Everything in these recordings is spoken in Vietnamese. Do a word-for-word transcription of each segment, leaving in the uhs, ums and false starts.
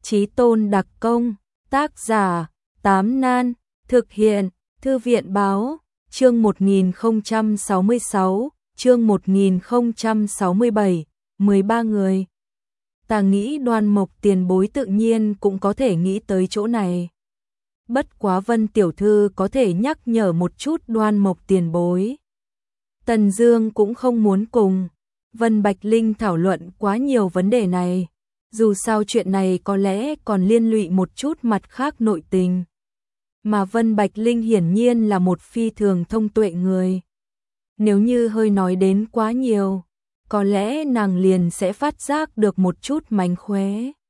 Chí Tôn đặc công, tác giả, Tám Nan, thực hiện, Thư viện báo, chương một nghìn không trăm sáu mươi sáu, chương một nghìn không trăm sáu mươi bảy, mười ba người. Ta nghĩ Đoan Mộc tiền bối tự nhiên cũng có thể nghĩ tới chỗ này. Bất quá Vân tiểu thư có thể nhắc nhở một chút Đoan Mộc tiền bối. Tần Dương cũng không muốn cùng Vân Bạch Linh thảo luận quá nhiều vấn đề này. Dù sao chuyện này có lẽ còn liên lụy một chút mặt khác nội tình. Mà Vân Bạch Linh hiển nhiên là một phi thường thông tuệ người. Nếu như hơi nói đến quá nhiều, có lẽ nàng liền sẽ phát giác được một chút mánh khóe.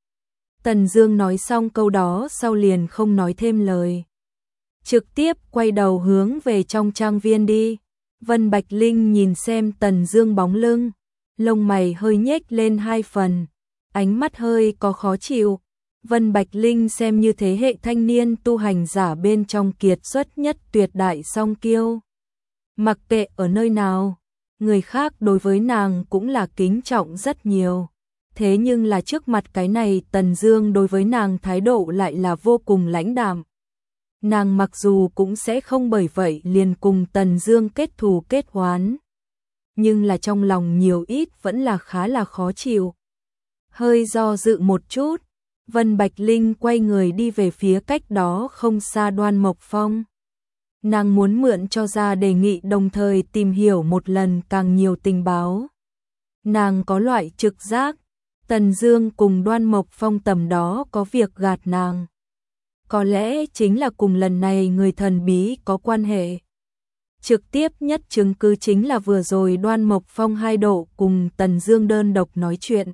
Tần Dương nói xong câu đó sau liền không nói thêm lời. Trực tiếp quay đầu hướng về trong trang viên đi. Vân Bạch Linh nhìn xem Tần Dương bóng lưng, lông mày hơi nhếch lên hai phần, ánh mắt hơi có khó chịu. Vân Bạch Linh xem như thế hệ thanh niên tu hành giả bên trong kiệt xuất nhất tuyệt đại song kiêu. Mặc kệ ở nơi nào, người khác đối với nàng cũng là kính trọng rất nhiều. Thế nhưng là trước mặt cái này Tần Dương đối với nàng thái độ lại là vô cùng lãnh đạm. Nàng mặc dù cũng sẽ không bởi vậy liền cùng Tần Dương kết thù kết oán, nhưng là trong lòng nhiều ít vẫn là khá là khó chịu. Hơi do dự một chút, Vân Bạch Linh quay người đi về phía cách đó không xa Đoan Mộc Phong. Nàng muốn mượn cho ra đề nghị đồng thời tìm hiểu một lần càng nhiều tình báo. Nàng có loại trực giác, Tần Dương cùng Đoan Mộc Phong tầm đó có việc gạt nàng. Có lẽ chính là cùng lần này người thần bí có quan hệ. Trực tiếp nhất chứng cứ chính là vừa rồi Đoan Mộc Phong hai độ cùng Tần Dương đơn độc nói chuyện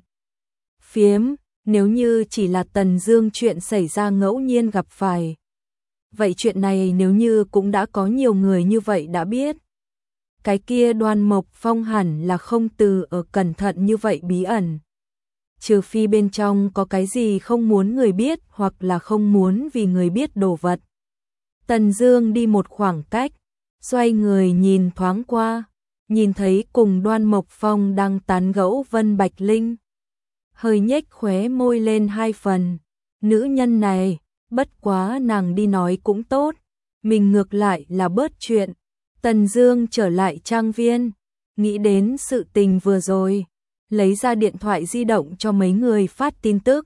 phiếm. Nếu như chỉ là Tần Dương chuyện xảy ra ngẫu nhiên gặp phải, vậy chuyện này nếu như cũng đã có nhiều người như vậy đã biết, cái kia Đoan Mộc Phong hẳn là không từ ở cẩn thận như vậy bí ẩn. Trừ phi bên trong có cái gì không muốn người biết hoặc là không muốn vì người biết đồ vật. Tần Dương đi một khoảng cách, xoay người nhìn thoáng qua, nhìn thấy cùng Đoan Mộc Phong đang tán gẫu Vân Bạch Linh. Hơi nhếch khóe môi lên hai phần. Nữ nhân này, bất quá nàng đi nói cũng tốt, mình ngược lại là bớt chuyện. Tần Dương trở lại trang viên, nghĩ đến sự tình vừa rồi, lấy ra điện thoại di động cho mấy người phát tin tức.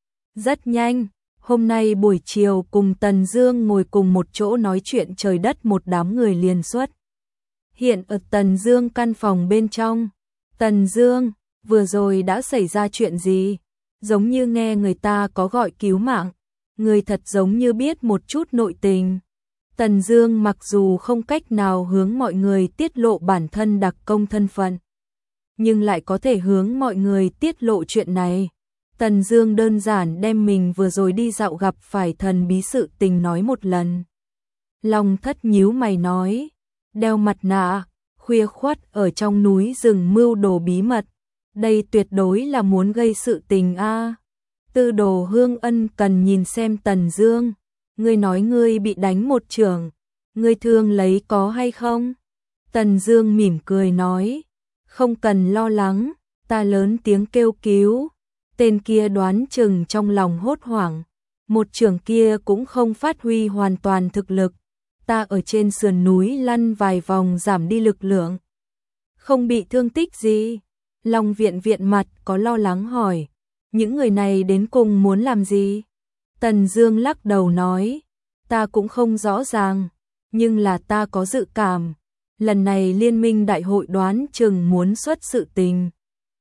Rất nhanh, hôm nay buổi chiều cùng Tần Dương ngồi cùng một chỗ nói chuyện trời đất một đám người liền xuất hiện ở Tần Dương căn phòng bên trong. Tần Dương, vừa rồi đã xảy ra chuyện gì? Giống như nghe người ta có gọi cứu mạng, người thật giống như biết một chút nội tình. Tần Dương mặc dù không cách nào hướng mọi người tiết lộ bản thân đặc công thân phận, nhưng lại có thể hướng mọi người tiết lộ chuyện này. Tần Dương đơn giản đem mình vừa rồi đi dạo gặp phải thần bí sự tình nói một lần. Long Thất nhíu mày nói, đeo mặt nạ, khuya khoắt ở trong núi rừng mưu đồ bí mật, đây tuyệt đối là muốn gây sự tình a. À. Tư Đồ Hương ân cần nhìn xem Tần Dương, ngươi nói ngươi bị đánh một chưởng, ngươi thương lấy có hay không? Tần Dương mỉm cười nói, không cần lo lắng, ta lớn tiếng kêu cứu. Tên kia đoán chừng trong lòng hốt hoảng, một chưởng kia cũng không phát huy hoàn toàn thực lực, ta ở trên sườn núi lăn vài vòng giảm đi lực lượng. Không bị thương tích gì? Long Viện Viện mặt có lo lắng hỏi, những người này đến cùng muốn làm gì? Tần Dương lắc đầu nói, ta cũng không rõ ràng, nhưng là ta có dự cảm, lần này liên minh đại hội đoán chừng muốn xuất sự tình.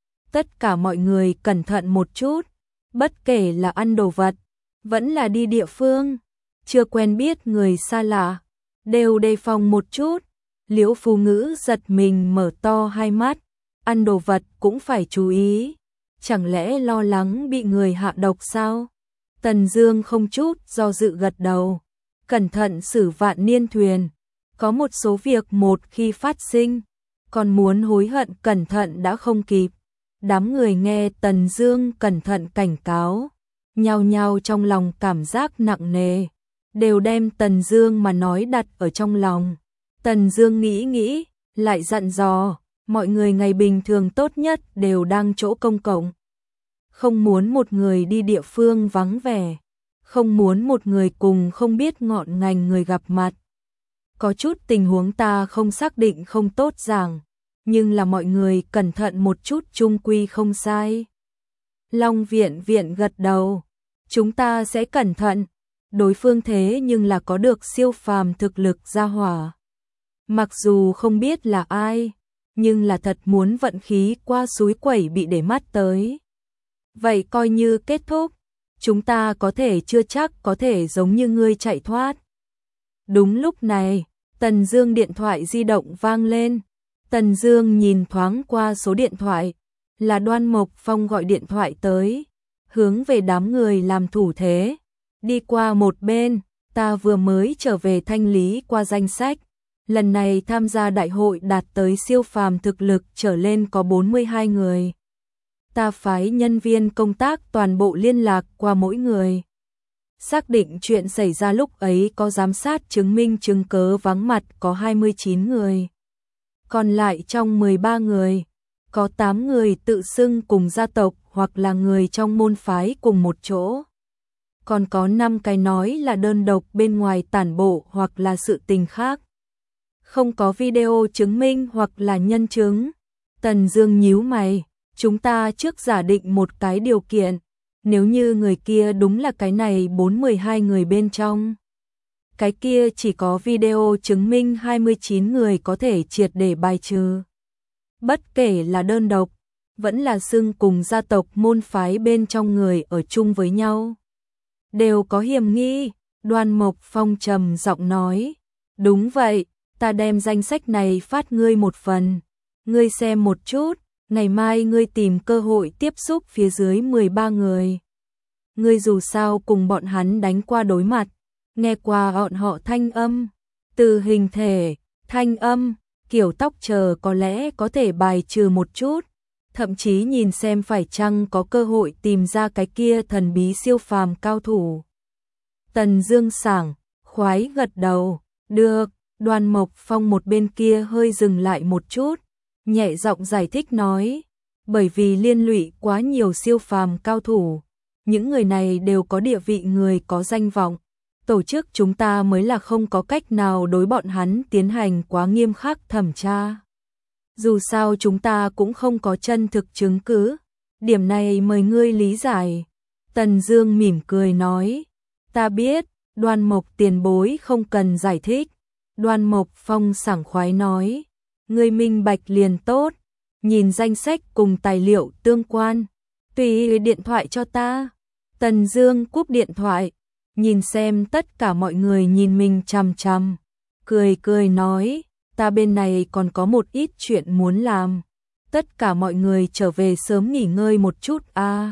Tất cả mọi người cẩn thận một chút, bất kể là ăn đồ vật, vẫn là đi địa phương, chưa quen biết người xa lạ, đều đề phòng một chút. Liễu Phù Ngữ giật mình mở to hai mắt, ăn đồ vật cũng phải chú ý, chẳng lẽ lo lắng bị người hạ độc sao? Tần Dương không chút do dự gật đầu, cẩn thận xử vạn niên thuyền, có một số việc một khi phát sinh, còn muốn hối hận cẩn thận đã không kịp. Đám người nghe Tần Dương cẩn thận cảnh cáo, nhao nhao trong lòng cảm giác nặng nề, đều đem Tần Dương mà nói đặt ở trong lòng. Tần Dương nghĩ nghĩ, lại dặn dò, mọi người ngày bình thường tốt nhất đều đang chỗ công cộng, không muốn một người đi địa phương vắng vẻ, không muốn một người cùng không biết ngọn ngành người gặp mặt. Có chút tình huống ta không xác định không tốt rằng, nhưng là mọi người cẩn thận một chút chung quy không sai. Long Viện Viện gật đầu, chúng ta sẽ cẩn thận, đối phương thế nhưng là có được siêu phàm thực lực gia hỏa. Mặc dù không biết là ai, nhưng là thật muốn vận khí qua suối quẩy bị để mắt tới. Vậy coi như kết thúc, chúng ta có thể chưa chắc có thể giống như ngươi chạy thoát. Đúng lúc này, Tần Dương điện thoại di động vang lên. Tần Dương nhìn thoáng qua số điện thoại, là Đoan Mộc Phong gọi điện thoại tới, hướng về đám người làm thủ thế. Đi qua một bên, ta vừa mới trở về thanh lý qua danh sách. Lần này tham gia đại hội đạt tới siêu phàm thực lực trở lên có bốn mươi hai người. Ta phái nhân viên công tác toàn bộ liên lạc qua mỗi người. Xác định chuyện xảy ra lúc ấy có giám sát chứng minh chứng cớ vắng mặt có hai mươi chín người. Còn lại trong mười ba người, có tám người tự xưng cùng gia tộc hoặc là người trong môn phái cùng một chỗ. Còn có năm cái nói là đơn độc bên ngoài tản bộ hoặc là sự tình khác. Không có video chứng minh hoặc là nhân chứng. Tần Dương nhíu mày, chúng ta trước giả định một cái điều kiện, nếu như người kia đúng là cái này bốn mươi hai người bên trong. Cái kia chỉ có video chứng minh hai mươi chín người có thể triệt để bài trừ. Bất kể là đơn độc, vẫn là xưng cùng gia tộc môn phái bên trong người ở chung với nhau, đều có hiểm nghi. Đoan Mộc Phong trầm giọng nói, đúng vậy, ta đem danh sách này phát ngươi một phần, ngươi xem một chút, ngày mai ngươi tìm cơ hội tiếp xúc phía dưới mười ba người. Ngươi dù sao cùng bọn hắn đánh qua đối mặt, nghe qua bọn họ thanh âm, từ hình thể, thanh âm, kiểu tóc chờ có lẽ có thể bài trừ một chút, thậm chí nhìn xem phải chăng có cơ hội tìm ra cái kia thần bí siêu phàm cao thủ. Tần Dương sảng khoái gật đầu, được. Đoan Mộc Phong một bên kia hơi dừng lại một chút, nhẹ giọng giải thích nói, bởi vì liên lụy quá nhiều siêu phàm cao thủ, những người này đều có địa vị người có danh vọng, tổ chức chúng ta mới là không có cách nào đối bọn hắn tiến hành quá nghiêm khắc thẩm tra. Dù sao chúng ta cũng không có chân thực chứng cứ, điểm này mời ngươi lý giải. Tần Dương mỉm cười nói, ta biết, Đoan Mộc tiền bối không cần giải thích. Đoan Mộc Phong sảng khoái nói, ngươi minh bạch liền tốt, nhìn danh sách cùng tài liệu tương quan, tùy điện thoại cho ta. Tần Dương cúp điện thoại, nhìn xem tất cả mọi người nhìn mình chằm chằm, cười cười nói, ta bên này còn có một ít chuyện muốn làm, tất cả mọi người trở về sớm nghỉ ngơi một chút a. À.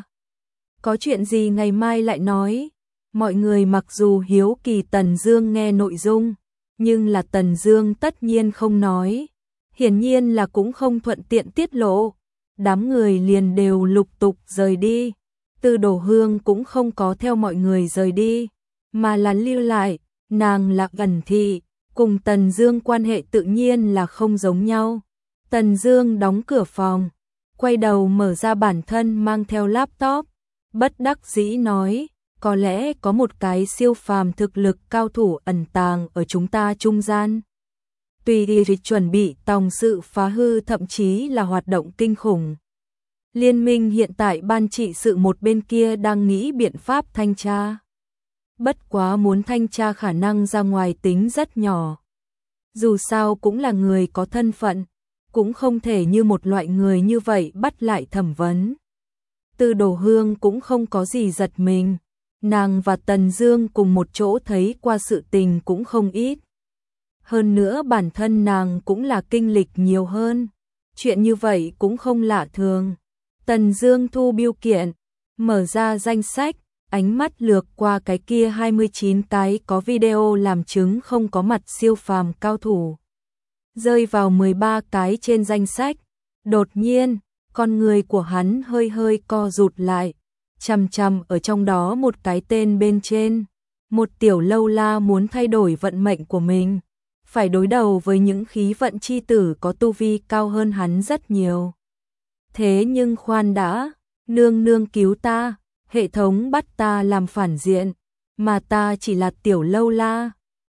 Có chuyện gì ngày mai lại nói. Mọi người mặc dù hiếu kỳ Tần Dương nghe nội dung, nhưng là Tần Dương tất nhiên không nói, hiển nhiên là cũng không thuận tiện tiết lộ. Đám người liền đều lục tục rời đi. Tư Đồ Hương cũng không có theo mọi người rời đi, mà là lưu lại. Nàng là Ẩn Thị, cùng Tần Dương quan hệ tự nhiên là không giống nhau. Tần Dương đóng cửa phòng, quay đầu mở ra bản thân mang theo laptop, bất đắc dĩ nói, có lẽ có một cái siêu phàm thực lực cao thủ ẩn tàng ở chúng ta trung gian. Tùy đi chuẩn bị tòng sự phá hư, thậm chí là hoạt động kinh khủng. Liên minh hiện tại ban trị sự một bên kia đang nghĩ biện pháp thanh tra. Bất quá muốn thanh tra khả năng ra ngoài tính rất nhỏ. Dù sao cũng là người có thân phận, cũng không thể như một loại người như vậy bắt lại thẩm vấn. Tư Đồ Hương cũng không có gì giật mình. Nàng và Tần Dương cùng một chỗ thấy qua sự tình cũng không ít. Hơn nữa bản thân nàng cũng là kinh lịch nhiều hơn. Chuyện như vậy cũng không lạ thường. Tần Dương thu biêu kiện, mở ra danh sách, ánh mắt lược qua cái kia hai mươi chín cái có video làm chứng không có mặt siêu phàm cao thủ. Rơi vào mười ba cái trên danh sách. Đột nhiên, con người của hắn hơi hơi co rụt lại. Chằm chằm ở trong đó một cái tên bên trên. Một tiểu lâu la muốn thay đổi vận mệnh của mình, phải đối đầu với những khí vận chi tử có tu vi cao hơn hắn rất nhiều. Thế nhưng khoan đã, Nương nương cứu ta, hệ thống bắt ta làm phản diện, mà ta chỉ là tiểu lâu la.